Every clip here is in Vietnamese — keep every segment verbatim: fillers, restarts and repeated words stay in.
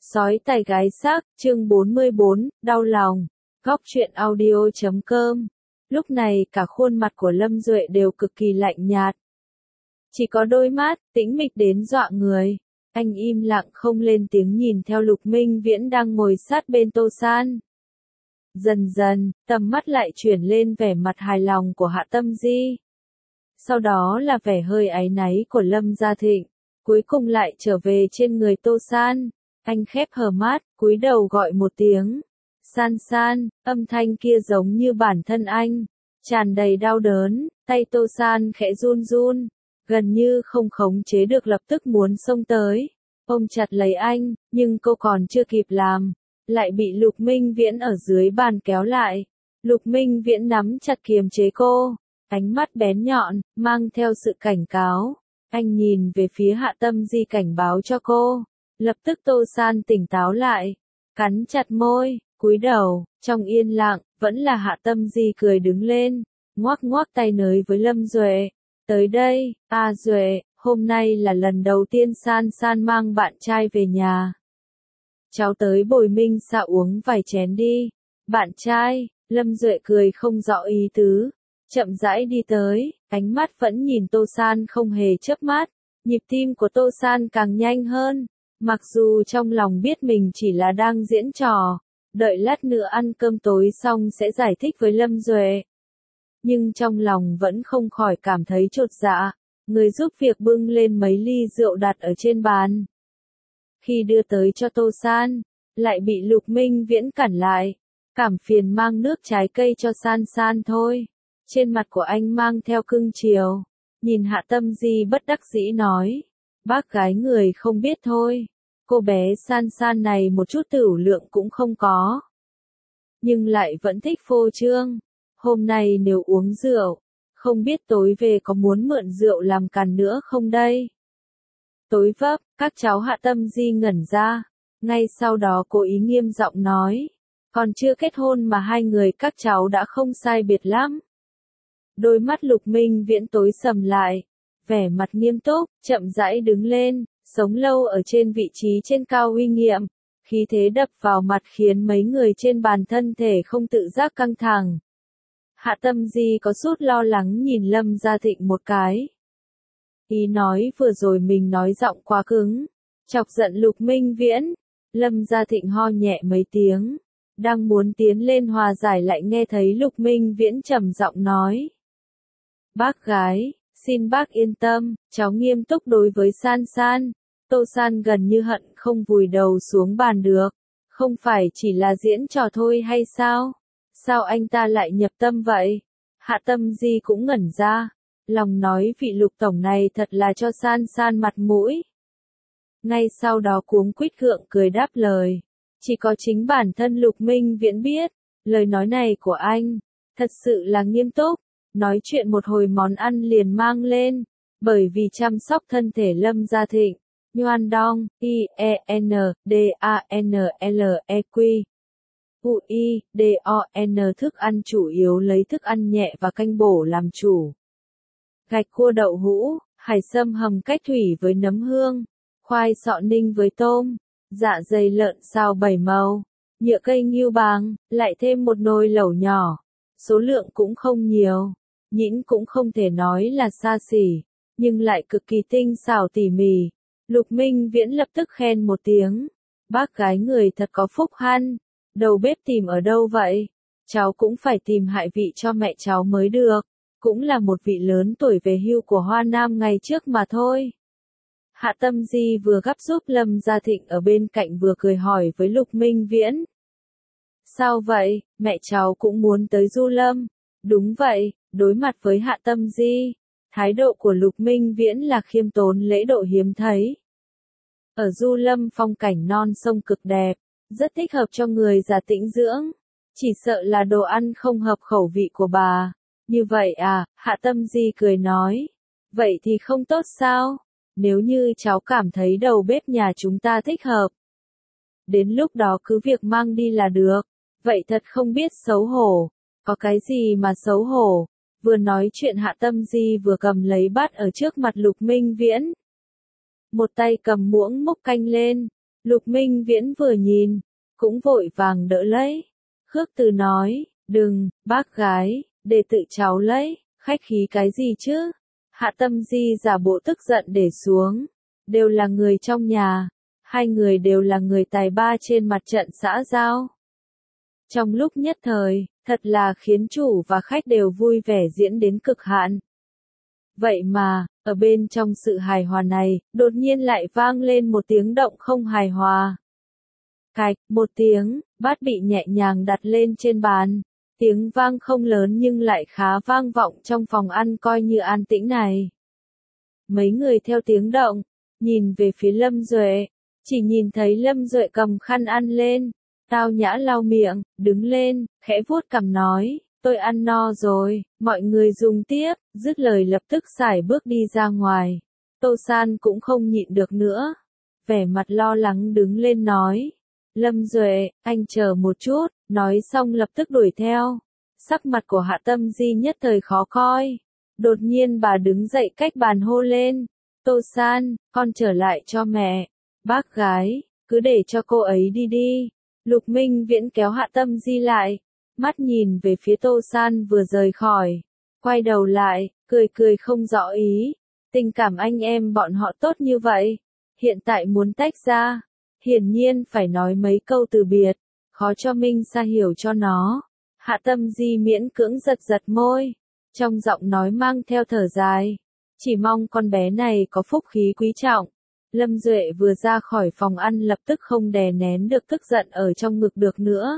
Sói tài gái xác, chương bốn mươi bốn, đau lòng. Góc truyện audio chấm com. Lúc này cả khuôn mặt của Lâm Duệ đều cực kỳ lạnh nhạt. Chỉ có đôi mắt, tĩnh mịch đến dọa người. Anh im lặng không lên tiếng nhìn theo Lục Minh Viễn đang ngồi sát bên Tô San. Dần dần, tầm mắt lại chuyển lên vẻ mặt hài lòng của Hạ Tâm Di. Sau đó là vẻ hơi áy náy của Lâm Gia Thịnh. Cuối cùng lại trở về trên người Tô San. Anh khép hờ mắt, cúi đầu gọi một tiếng. San San, âm thanh kia giống như bản thân anh. Tràn đầy đau đớn, tay Tô San khẽ run run. Gần như không khống chế được lập tức muốn xông tới. Ôm chặt lấy anh, nhưng cô còn chưa kịp làm. Lại bị Lục Minh Viễn ở dưới bàn kéo lại. Lục Minh Viễn nắm chặt kiềm chế cô. Ánh mắt bén nhọn, mang theo sự cảnh cáo. Anh nhìn về phía Hạ Tâm Di cảnh báo cho cô. Lập tức Tô San tỉnh táo lại, cắn chặt môi, cúi đầu, trong yên lặng, vẫn là Hạ Tâm Di cười đứng lên, ngoắc ngoắc tay nới với Lâm Duệ. Tới đây, a Duệ, hôm nay là lần đầu tiên San San mang bạn trai về nhà. Cháu tới bồi Minh Xạ uống vài chén đi. Bạn trai, Lâm Duệ cười không rõ ý tứ, chậm rãi đi tới, ánh mắt vẫn nhìn Tô San không hề chớp mắt, nhịp tim của Tô San càng nhanh hơn. Mặc dù trong lòng biết mình chỉ là đang diễn trò, đợi lát nữa ăn cơm tối xong sẽ giải thích với Lâm Duệ. Nhưng trong lòng vẫn không khỏi cảm thấy chột dạ, người giúp việc bưng lên mấy ly rượu đặt ở trên bàn. Khi đưa tới cho Tô San, lại bị Lục Minh Viễn cản lại, cảm phiền mang nước trái cây cho San San thôi. Trên mặt của anh mang theo cưng chiều, nhìn Hạ Tâm Di bất đắc dĩ nói. Bác gái người không biết thôi, cô bé San San này một chút tửu lượng cũng không có. Nhưng lại vẫn thích phô trương. Hôm nay nếu uống rượu, không biết tối về có muốn mượn rượu làm càn nữa không đây? Tối vấp, các cháu Hạ Tâm Di ngẩn ra. Ngay sau đó cô ý nghiêm giọng nói. Còn chưa kết hôn mà hai người các cháu đã không sai biệt lắm. Đôi mắt Lục Minh Viễn tối sầm lại. Vẻ mặt nghiêm túc, chậm rãi đứng lên, sống lâu ở trên vị trí trên cao uy nghiệm, khí thế đập vào mặt khiến mấy người trên bàn thân thể không tự giác căng thẳng. Hạ Tâm Di có chút lo lắng nhìn Lâm Gia Thịnh một cái. Ý nói vừa rồi mình nói giọng quá cứng, chọc giận Lục Minh Viễn. Lâm Gia Thịnh ho nhẹ mấy tiếng, đang muốn tiến lên hòa giải lại nghe thấy Lục Minh Viễn trầm giọng nói. Bác gái, xin bác yên tâm, cháu nghiêm túc đối với San San. Tô San gần như hận không vùi đầu xuống bàn được. Không phải chỉ là diễn trò thôi hay sao? Sao anh ta lại nhập tâm vậy? Hạ Tâm Di cũng ngẩn ra. Lòng nói vị Lục tổng này thật là cho San San mặt mũi. Ngay sau đó cuống quýt gượng cười đáp lời. Chỉ có chính bản thân Lục Minh Viễn biết. Lời nói này của anh, thật sự là nghiêm túc. Nói chuyện một hồi món ăn liền mang lên, bởi vì chăm sóc thân thể Lâm Gia Thịnh, Nhoan Đong, I, E, N, D, A, N, L, E, Q, U, I, D, O, N thức ăn chủ yếu lấy thức ăn nhẹ và canh bổ làm chủ. Gạch cua đậu hũ, hải sâm hầm cách thủy với nấm hương, khoai sọ ninh với tôm, dạ dày lợn xào bảy màu, nhựa cây ngưu bàng, lại thêm một nồi lẩu nhỏ. Số lượng cũng không nhiều. Nhĩn cũng không thể nói là xa xỉ, nhưng lại cực kỳ tinh xảo tỉ mỉ. Lục Minh Viễn lập tức khen một tiếng. Bác gái người thật có phúc hăn. Đầu bếp tìm ở đâu vậy? Cháu cũng phải tìm hại vị cho mẹ cháu mới được. Cũng là một vị lớn tuổi về hưu của Hoa Nam ngày trước mà thôi. Hạ Tâm Di vừa gắp giúp Lâm Gia Thịnh ở bên cạnh vừa cười hỏi với Lục Minh Viễn. Sao vậy, mẹ cháu cũng muốn tới Du Lâm? Đúng vậy. Đối mặt với Hạ Tâm Di, thái độ của Lục Minh Viễn là khiêm tốn lễ độ hiếm thấy. Ở Du Lâm phong cảnh non sông cực đẹp, rất thích hợp cho người già tĩnh dưỡng. Chỉ sợ là đồ ăn không hợp khẩu vị của bà. Như vậy à, Hạ Tâm Di cười nói. Vậy thì không tốt sao? Nếu như cháu cảm thấy đầu bếp nhà chúng ta thích hợp. Đến lúc đó cứ việc mang đi là được. Vậy thật không biết xấu hổ. Có cái gì mà xấu hổ? Vừa nói chuyện Hạ Tâm Di vừa cầm lấy bát ở trước mặt Lục Minh Viễn. Một tay cầm muỗng múc canh lên, Lục Minh Viễn vừa nhìn, cũng vội vàng đỡ lấy. Khước Từ nói, đừng, bác gái, để tự cháu lấy, khách khí cái gì chứ? Hạ Tâm Di giả bộ tức giận để xuống, đều là người trong nhà, hai người đều là người tài ba trên mặt trận xã giao. Trong lúc nhất thời, thật là khiến chủ và khách đều vui vẻ diễn đến cực hạn. Vậy mà, ở bên trong sự hài hòa này, đột nhiên lại vang lên một tiếng động không hài hòa. Cạch, một tiếng, bát bị nhẹ nhàng đặt lên trên bàn. Tiếng vang không lớn nhưng lại khá vang vọng trong phòng ăn coi như an tĩnh này. Mấy người theo tiếng động, nhìn về phía Lâm Duệ, chỉ nhìn thấy Lâm Duệ cầm khăn ăn lên, tao nhã lau miệng, đứng lên, khẽ vuốt cằm nói, tôi ăn no rồi, mọi người dùng tiếp, dứt lời lập tức sải bước đi ra ngoài. Tô San cũng không nhịn được nữa, vẻ mặt lo lắng đứng lên nói, Lâm Duệ, anh chờ một chút, nói xong lập tức đuổi theo. Sắc mặt của Hạ Tâm Di nhất thời khó coi. Đột nhiên bà đứng dậy cách bàn hô lên, Tô San, con trở lại cho mẹ. Bác gái, cứ để cho cô ấy đi đi. Lục Minh Viễn kéo Hạ Tâm Di lại, mắt nhìn về phía Tô San vừa rời khỏi. Quay đầu lại, cười cười không rõ ý. Tình cảm anh em bọn họ tốt như vậy. Hiện tại muốn tách ra. Hiển nhiên phải nói mấy câu từ biệt, khó cho Minh Sa hiểu cho nó. Hạ Tâm Di miễn cưỡng giật giật môi, trong giọng nói mang theo thở dài. Chỉ mong con bé này có phúc khí quý trọng. Lâm Duệ vừa ra khỏi phòng ăn lập tức không đè nén được tức giận ở trong ngực được nữa.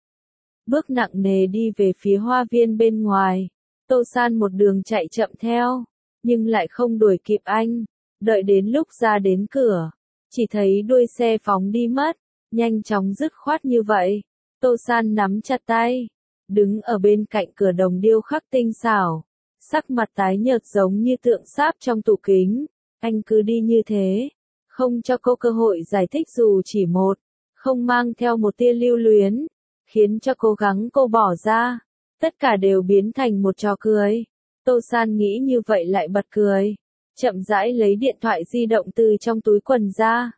Bước nặng nề đi về phía hoa viên bên ngoài. Tô San một đường chạy chậm theo, nhưng lại không đuổi kịp anh. Đợi đến lúc ra đến cửa, chỉ thấy đuôi xe phóng đi mất, nhanh chóng dứt khoát như vậy. Tô San nắm chặt tay, đứng ở bên cạnh cửa đồng điêu khắc tinh xảo, sắc mặt tái nhợt giống như tượng sáp trong tủ kính. Anh cứ đi như thế, không cho cô cơ hội giải thích dù chỉ một, không mang theo một tia lưu luyến, khiến cho cố gắng cô bỏ ra, tất cả đều biến thành một trò cười. Tô San nghĩ như vậy lại bật cười, chậm rãi lấy điện thoại di động từ trong túi quần ra.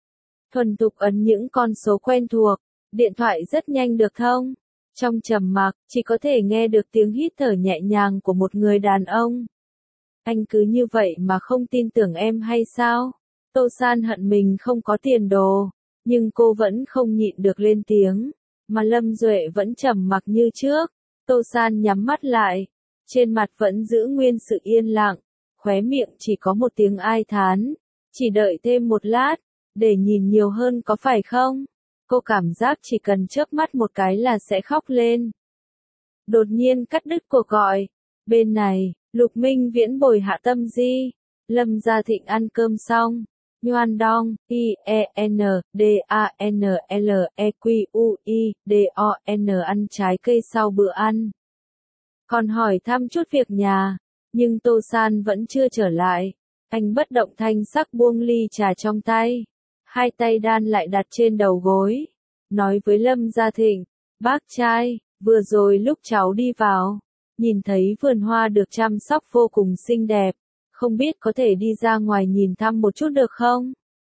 Thuần thục ấn những con số quen thuộc, điện thoại rất nhanh được thông. Trong trầm mặc, chỉ có thể nghe được tiếng hít thở nhẹ nhàng của một người đàn ông. Anh cứ như vậy mà không tin tưởng em hay sao? Tô San hận mình không có tiền đồ, nhưng cô vẫn không nhịn được lên tiếng, mà Lâm Duệ vẫn trầm mặc như trước. Tô San nhắm mắt lại, trên mặt vẫn giữ nguyên sự yên lặng, khóe miệng chỉ có một tiếng ai thán, chỉ đợi thêm một lát, để nhìn nhiều hơn có phải không? Cô cảm giác chỉ cần chớp mắt một cái là sẽ khóc lên. Đột nhiên cắt đứt cuộc gọi. Bên này, Lục Minh Viễn bồi Hạ Tâm Di, Lâm Gia Thịnh ăn cơm xong. Nhoan Dong, I, E, N, D, A, N, L, E, Q, U, I, D, O, N ăn trái cây sau bữa ăn. Còn hỏi thăm chút việc nhà, nhưng Tô San vẫn chưa trở lại. Anh bất động thanh sắc buông ly trà trong tay, hai tay đan lại đặt trên đầu gối, nói với Lâm Gia Thịnh, bác trai, vừa rồi lúc cháu đi vào, nhìn thấy vườn hoa được chăm sóc vô cùng xinh đẹp, không biết có thể đi ra ngoài nhìn thăm một chút được không?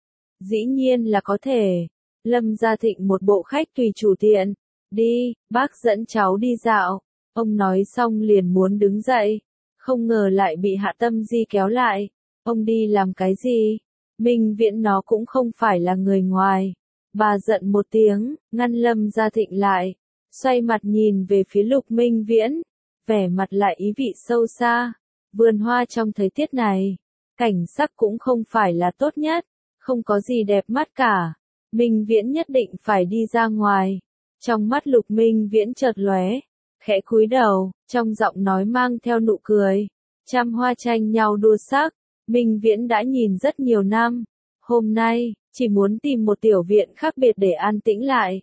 Dĩ nhiên là có thể. Lâm Gia Thịnh một bộ khách tùy chủ tiện, đi, bác dẫn cháu đi dạo. Ông nói xong liền muốn đứng dậy, không ngờ lại bị Hạ Tâm Di kéo lại. Ông đi làm cái gì? Minh Viễn nó cũng không phải là người ngoài. Bà giận một tiếng, ngăn Lâm Gia Thịnh lại, xoay mặt nhìn về phía Lục Minh Viễn, vẻ mặt lại ý vị sâu xa. Vườn hoa trong thời tiết này, cảnh sắc cũng không phải là tốt nhất, không có gì đẹp mắt cả. Minh Viễn nhất định phải đi ra ngoài. Trong mắt Lục Minh Viễn chợt lóe, khẽ cúi đầu, trong giọng nói mang theo nụ cười. Trăm hoa tranh nhau đua sắc, Minh Viễn đã nhìn rất nhiều năm, hôm nay, chỉ muốn tìm một tiểu viện khác biệt để an tĩnh lại.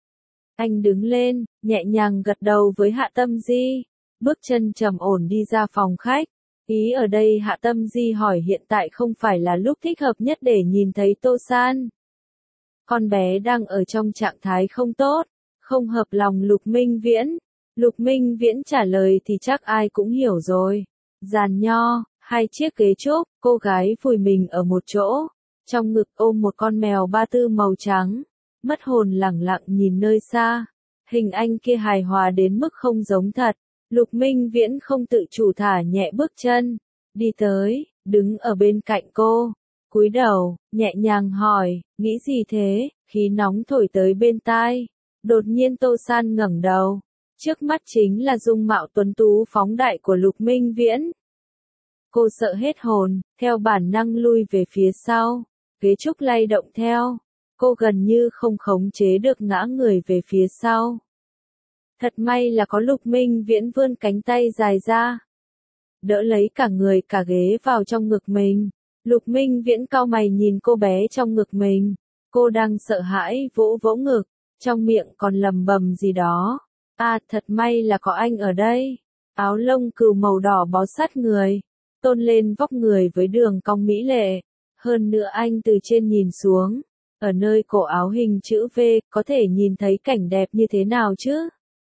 Anh đứng lên, nhẹ nhàng gật đầu với Hạ Tâm Di, bước chân trầm ổn đi ra phòng khách. Ý ở đây Hạ Tâm Di hỏi hiện tại không phải là lúc thích hợp nhất để nhìn thấy Tô San. Con bé đang ở trong trạng thái không tốt, không hợp lòng Lục Minh Viễn. Lục Minh Viễn trả lời thì chắc ai cũng hiểu rồi. Giàn nho, hai chiếc ghế trúc, cô gái vùi mình ở một chỗ. trong ngực ôm một con mèo ba tư màu trắng, mất hồn lẳng lặng nhìn nơi xa. Hình anh kia hài hòa đến mức không giống thật. Lục Minh Viễn không tự chủ thả nhẹ bước chân, đi tới, đứng ở bên cạnh cô, cúi đầu, nhẹ nhàng hỏi, nghĩ gì thế, khí nóng thổi tới bên tai. Đột nhiên Tô San ngẩng đầu, trước mắt chính là dung mạo tuấn tú phóng đại của Lục Minh Viễn. Cô sợ hết hồn, theo bản năng lui về phía sau, ghế trúc lay động theo, cô gần như không khống chế được ngã người về phía sau. Thật may là có Lục Minh Viễn vươn cánh tay dài ra, đỡ lấy cả người cả ghế vào trong ngực mình. Lục Minh Viễn cau mày nhìn cô bé trong ngực mình, cô đang sợ hãi vỗ vỗ ngực, trong miệng còn lầm bầm gì đó. À, thật may là có anh ở đây. Áo lông cừu màu đỏ bó sát người, tôn lên vóc người với đường cong mỹ lệ. Hơn nữa anh từ trên nhìn xuống, ở nơi cổ áo hình chữ V, có thể nhìn thấy cảnh đẹp như thế nào chứ?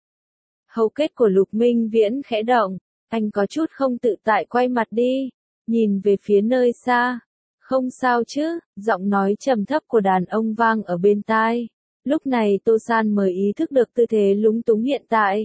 Hầu kết của Lục Minh Viễn khẽ động, anh có chút không tự tại quay mặt đi, nhìn về phía nơi xa. Không sao chứ, giọng nói trầm thấp của đàn ông vang ở bên tai. Lúc này Tô San mới ý thức được tư thế lúng túng hiện tại.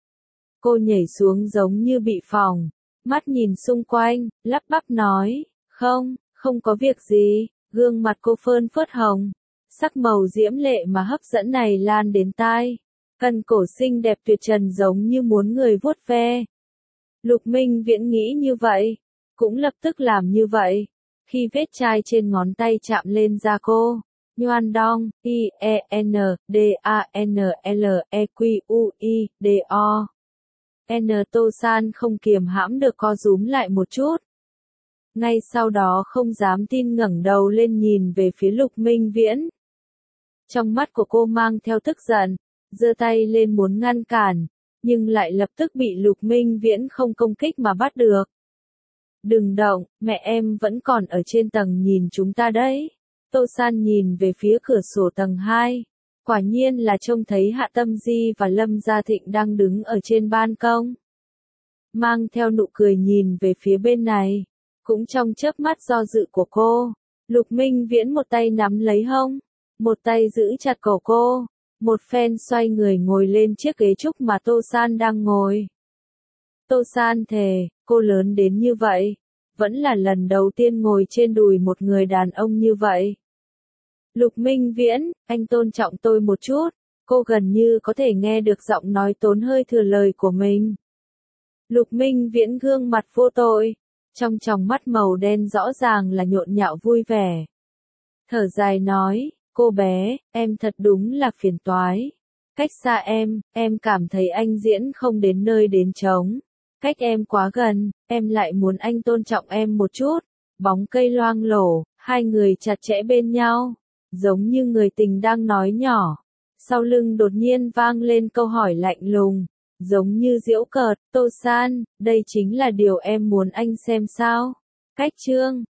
Cô nhảy xuống giống như bị phỏng, mắt nhìn xung quanh, lắp bắp nói, không, không có việc gì. Gương mặt cô phơn phớt hồng, sắc màu diễm lệ mà hấp dẫn này lan đến tai. Cân cổ xinh đẹp tuyệt trần giống như muốn người vuốt ve. Lục Minh Viễn nghĩ như vậy, cũng lập tức làm như vậy. Khi vết chai trên ngón tay chạm lên da cô, Nhoan Dong, I E N D A N L E Q U I D O. N Tô San không kiềm hãm được co rúm lại một chút. Ngay sau đó không dám tin ngẩng đầu lên nhìn về phía Lục Minh Viễn. Trong mắt của cô mang theo tức giận, giơ tay lên muốn ngăn cản, nhưng lại lập tức bị Lục Minh Viễn không công kích mà bắt được. Đừng động, mẹ em vẫn còn ở trên tầng nhìn chúng ta đấy. Tô San nhìn về phía cửa sổ tầng hai. Quả nhiên là trông thấy Hạ Tâm Di và Lâm Gia Thịnh đang đứng ở trên ban công. Mang theo nụ cười nhìn về phía bên này. Cũng trong chớp mắt do dự của cô, Lục Minh Viễn một tay nắm lấy hông, một tay giữ chặt cổ cô, một phen xoay người ngồi lên chiếc ghế trúc mà Tô San đang ngồi. Tô San thề, cô lớn đến như vậy, vẫn là lần đầu tiên ngồi trên đùi một người đàn ông như vậy. Lục Minh Viễn, anh tôn trọng tôi một chút. Cô gần như có thể nghe được giọng nói tốn hơi thừa lời của mình. Lục Minh Viễn gương mặt vô tội, trong tròng mắt màu đen rõ ràng là nhộn nhạo vui vẻ. Thở dài nói, cô bé, em thật đúng là phiền toái. Cách xa em, em cảm thấy anh diễn không đến nơi đến chốn. Cách em quá gần, em lại muốn anh tôn trọng em một chút. Bóng cây loang lổ, hai người chặt chẽ bên nhau, giống như người tình đang nói nhỏ. Sau lưng đột nhiên vang lên câu hỏi lạnh lùng, giống như giễu cợt, Tô San, đây chính là điều em muốn anh xem sao? Cách chương